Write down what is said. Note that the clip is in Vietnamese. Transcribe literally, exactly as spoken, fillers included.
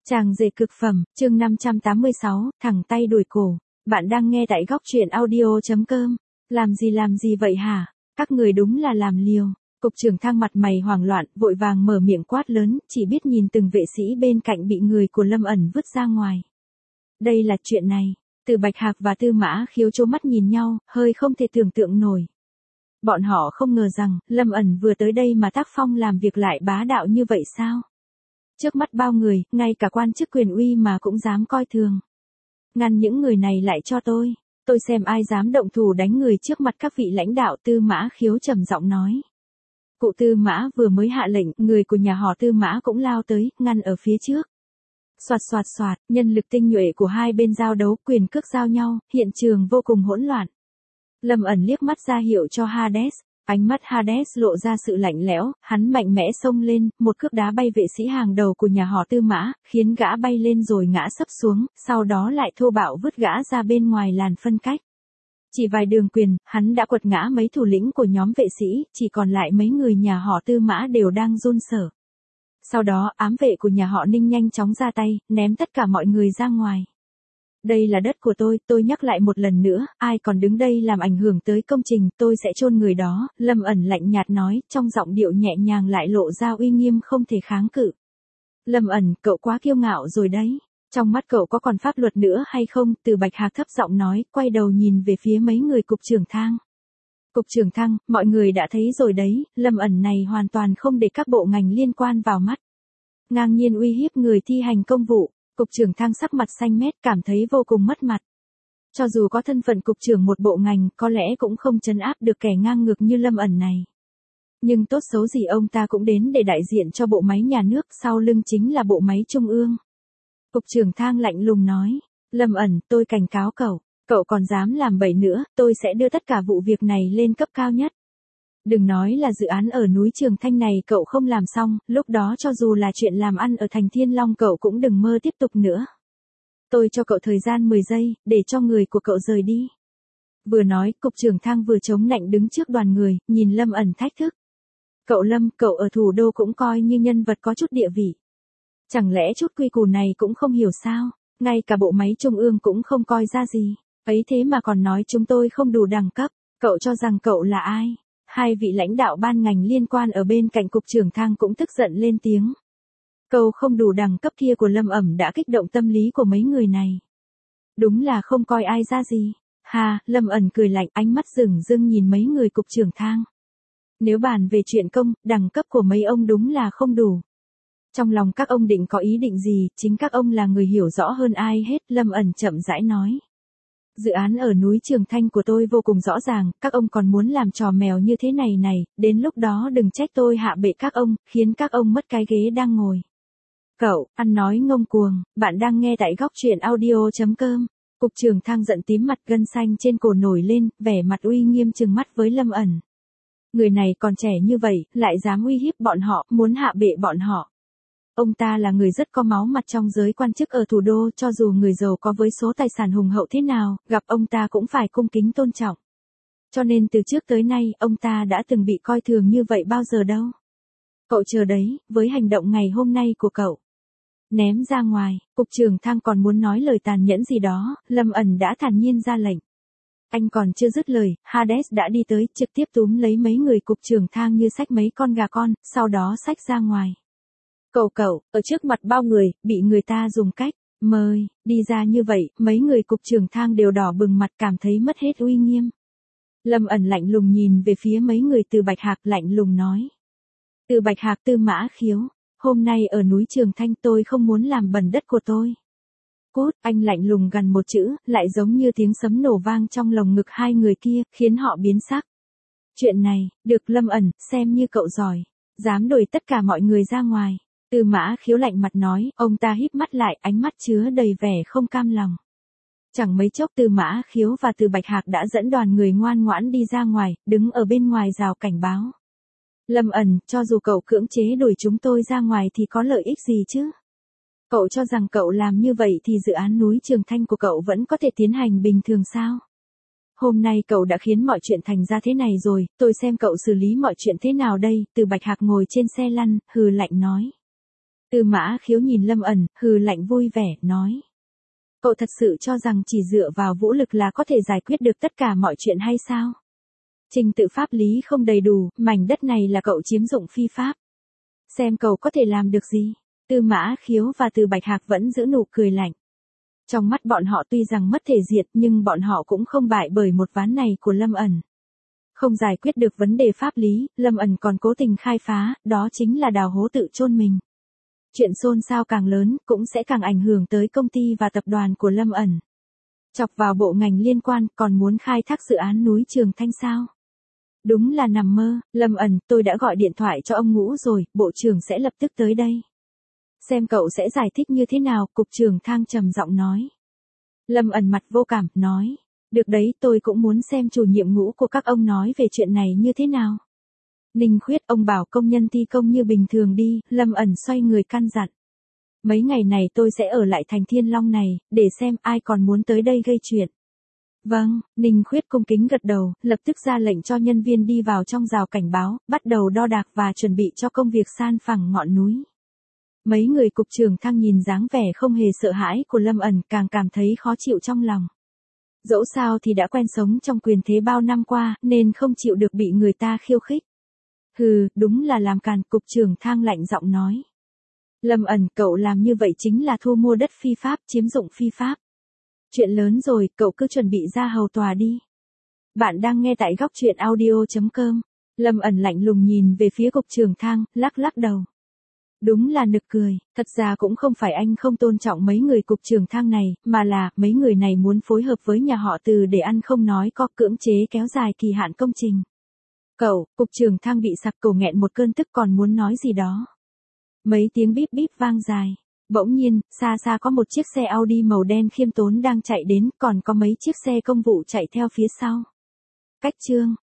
Chàng rể cực phẩm, chương năm trăm tám mươi sáu, thẳng tay đuổi cổ. Bạn đang nghe tại góc truyện audio.com. Làm gì làm gì vậy hả? Các người đúng là làm liều. Cục trưởng Thang mặt mày hoảng loạn, vội vàng mở miệng quát lớn, chỉ biết nhìn từng vệ sĩ bên cạnh bị người của Lâm ẩn vứt ra ngoài. Đây là chuyện này. Từ Bạch Hạc và Tư Mã Khiếu trố mắt nhìn nhau, hơi không thể tưởng tượng nổi. Bọn họ không ngờ rằng, Lâm ẩn vừa tới đây mà tác phong làm việc lại bá đạo như vậy sao? Trước mắt bao người, ngay cả quan chức quyền uy mà cũng dám coi thường. Ngăn những người này lại cho tôi. Tôi xem ai dám động thủ đánh người trước mặt các vị lãnh đạo. Tư Mã Khiếu trầm giọng nói. Cụ Tư Mã vừa mới hạ lệnh, người của nhà họ Tư Mã cũng lao tới, ngăn ở phía trước. Soạt soạt soạt, nhân lực tinh nhuệ của hai bên giao đấu, quyền cước giao nhau, hiện trường vô cùng hỗn loạn. Lâm ẩn liếc mắt ra hiệu cho Hades. Ánh mắt Hades lộ ra sự lạnh lẽo, hắn mạnh mẽ xông lên, một cước đá bay vệ sĩ hàng đầu của nhà họ Tư Mã, khiến gã bay lên rồi ngã sấp xuống, sau đó lại thô bạo vứt gã ra bên ngoài làn phân cách. Chỉ vài đường quyền, hắn đã quật ngã mấy thủ lĩnh của nhóm vệ sĩ, chỉ còn lại mấy người nhà họ Tư Mã đều đang run sở. Sau đó, ám vệ của nhà họ Ninh nhanh chóng ra tay, ném tất cả mọi người ra ngoài. Đây là đất của tôi, tôi nhắc lại một lần nữa, ai còn đứng đây làm ảnh hưởng tới công trình, tôi sẽ chôn người đó. Lâm ẩn lạnh nhạt nói, trong giọng điệu nhẹ nhàng lại lộ ra uy nghiêm không thể kháng cự. Lâm ẩn, cậu quá kiêu ngạo rồi đấy. Trong mắt cậu có còn pháp luật nữa hay không? Từ Bạch Hạc thấp giọng nói, quay đầu nhìn về phía mấy người cục trưởng Thang. Cục trưởng Thang, mọi người đã thấy rồi đấy, Lâm ẩn này hoàn toàn không để các bộ ngành liên quan vào mắt. Ngang nhiên uy hiếp người thi hành công vụ. Cục trưởng Thang sắc mặt xanh mét, cảm thấy vô cùng mất mặt. Cho dù có thân phận cục trưởng một bộ ngành, có lẽ cũng không trấn áp được kẻ ngang ngược như Lâm ẩn này. Nhưng tốt xấu gì ông ta cũng đến để đại diện cho bộ máy nhà nước, sau lưng chính là bộ máy trung ương. Cục trưởng Thang lạnh lùng nói, Lâm ẩn, tôi cảnh cáo cậu, cậu còn dám làm bậy nữa, tôi sẽ đưa tất cả vụ việc này lên cấp cao nhất. Đừng nói là dự án ở núi Trường Thanh này cậu không làm xong, lúc đó cho dù là chuyện làm ăn ở thành Thiên Long cậu cũng đừng mơ tiếp tục nữa. Tôi cho cậu thời gian mười giây, để cho người của cậu rời đi. Vừa nói, cục trưởng Thang vừa chống nạnh đứng trước đoàn người, nhìn Lâm ẩn thách thức. Cậu Lâm, cậu ở thủ đô cũng coi như nhân vật có chút địa vị. Chẳng lẽ chút quy củ này cũng không hiểu sao, ngay cả bộ máy trung ương cũng không coi ra gì, ấy thế mà còn nói chúng tôi không đủ đẳng cấp, cậu cho rằng cậu là ai? Hai vị lãnh đạo ban ngành liên quan ở bên cạnh cục trưởng Thang cũng tức giận lên tiếng. Câu không đủ đẳng cấp kia của Lâm ẩm đã kích động tâm lý của mấy người này. Đúng là không coi ai ra gì. Ha, Lâm ẩn cười lạnh, ánh mắt rừng rưng nhìn mấy người cục trưởng Thang. Nếu bàn về chuyện công, đẳng cấp của mấy ông đúng là không đủ. Trong lòng các ông định có ý định gì, chính các ông là người hiểu rõ hơn ai hết, Lâm ẩn chậm rãi nói. Dự án ở núi Trường Thanh của tôi vô cùng rõ ràng, các ông còn muốn làm trò mèo như thế này này, đến lúc đó đừng trách tôi hạ bệ các ông, khiến các ông mất cái ghế đang ngồi. Cậu, ăn nói ngông cuồng, bạn đang nghe tại góc truyện audio.com. Cục trưởng Thang giận tím mặt, gân xanh trên cổ nổi lên, vẻ mặt uy nghiêm trừng mắt với Lâm ẩn. Người này còn trẻ như vậy, lại dám uy hiếp bọn họ, muốn hạ bệ bọn họ. Ông ta là người rất có máu mặt trong giới quan chức ở thủ đô, cho dù người giàu có với số tài sản hùng hậu thế nào, gặp ông ta cũng phải cung kính tôn trọng. Cho nên từ trước tới nay, ông ta đã từng bị coi thường như vậy bao giờ đâu. Cậu chờ đấy, với hành động ngày hôm nay của cậu. Ném ra ngoài, cục trưởng Thang còn muốn nói lời tàn nhẫn gì đó, Lâm ẩn đã thản nhiên ra lệnh. Anh còn chưa dứt lời, Hades đã đi tới, trực tiếp túm lấy mấy người cục trưởng Thang như xách mấy con gà con, sau đó xách ra ngoài. Cậu cậu, ở trước mặt bao người, bị người ta dùng cách, mời, đi ra như vậy, mấy người cục trưởng Thang đều đỏ bừng mặt cảm thấy mất hết uy nghiêm. Lâm ẩn lạnh lùng nhìn về phía mấy người Từ Bạch Hạc lạnh lùng nói. Từ Bạch Hạc Tư Mã Khiếu, hôm nay ở núi Trường Thanh tôi không muốn làm bẩn đất của tôi. Cút, anh lạnh lùng gằn một chữ, lại giống như tiếng sấm nổ vang trong lồng ngực hai người kia, khiến họ biến sắc. Chuyện này, được Lâm ẩn, xem như cậu giỏi, dám đuổi tất cả mọi người ra ngoài. Tư Mã Khiếu lạnh mặt nói, ông ta híp mắt lại, ánh mắt chứa đầy vẻ không cam lòng. Chẳng mấy chốc Tư Mã Khiếu và Từ Bạch Hạc đã dẫn đoàn người ngoan ngoãn đi ra ngoài, đứng ở bên ngoài rào cảnh báo. Lâm ẩn, cho dù cậu cưỡng chế đuổi chúng tôi ra ngoài thì có lợi ích gì chứ? Cậu cho rằng cậu làm như vậy thì dự án núi Trường Thanh của cậu vẫn có thể tiến hành bình thường sao? Hôm nay cậu đã khiến mọi chuyện thành ra thế này rồi, tôi xem cậu xử lý mọi chuyện thế nào đây? Từ Bạch Hạc ngồi trên xe lăn, hừ lạnh nói. Tư Mã Khiếu nhìn Lâm ẩn, hừ lạnh vui vẻ, nói. Cậu thật sự cho rằng chỉ dựa vào vũ lực là có thể giải quyết được tất cả mọi chuyện hay sao? Trình tự pháp lý không đầy đủ, mảnh đất này là cậu chiếm dụng phi pháp. Xem cậu có thể làm được gì? Tư Mã Khiếu và Từ Bạch Hạc vẫn giữ nụ cười lạnh. Trong mắt bọn họ tuy rằng mất thể diệt nhưng bọn họ cũng không bại bởi một ván này của Lâm ẩn. Không giải quyết được vấn đề pháp lý, Lâm ẩn còn cố tình khai phá, đó chính là đào hố tự chôn mình. Chuyện xôn xao càng lớn, cũng sẽ càng ảnh hưởng tới công ty và tập đoàn của Lâm ẩn. Chọc vào bộ ngành liên quan, còn muốn khai thác dự án núi Trường Thanh sao? Đúng là nằm mơ, Lâm ẩn, tôi đã gọi điện thoại cho ông Ngũ rồi, bộ trưởng sẽ lập tức tới đây. Xem cậu sẽ giải thích như thế nào, cục trưởng Thang trầm giọng nói. Lâm ẩn mặt vô cảm, nói. Được đấy, tôi cũng muốn xem chủ nhiệm Ngũ của các ông nói về chuyện này như thế nào. Ninh Khuyết, ông bảo công nhân thi công như bình thường đi, Lâm ẩn xoay người căn dặn. Mấy ngày này tôi sẽ ở lại thành Thiên Long này, để xem ai còn muốn tới đây gây chuyện. Vâng, Ninh Khuyết cung kính gật đầu, lập tức ra lệnh cho nhân viên đi vào trong rào cảnh báo, bắt đầu đo đạc và chuẩn bị cho công việc san phẳng ngọn núi. Mấy người cục trưởng Thang nhìn dáng vẻ không hề sợ hãi của Lâm ẩn càng cảm thấy khó chịu trong lòng. Dẫu sao thì đã quen sống trong quyền thế bao năm qua, nên không chịu được bị người ta khiêu khích. Hừ, đúng là làm càn, cục trưởng Thang lạnh giọng nói. Lâm ẩn, cậu làm như vậy chính là thu mua đất phi pháp, chiếm dụng phi pháp. Chuyện lớn rồi, cậu cứ chuẩn bị ra hầu tòa đi. Bạn đang nghe tại góc truyện audio chấm com. Lâm ẩn lạnh lùng nhìn về phía cục trưởng Thang, lắc lắc đầu. Đúng là nực cười, thật ra cũng không phải anh không tôn trọng mấy người cục trưởng Thang này, mà là mấy người này muốn phối hợp với nhà họ Từ để ăn không nói có, cưỡng chế kéo dài kỳ hạn công trình. Cậu, cục trưởng Thang bị sặc cổ nghẹn một cơn tức còn muốn nói gì đó. Mấy tiếng bíp bíp vang dài. Bỗng nhiên, xa xa có một chiếc xe Audi màu đen khiêm tốn đang chạy đến, còn có mấy chiếc xe công vụ chạy theo phía sau. Cách chương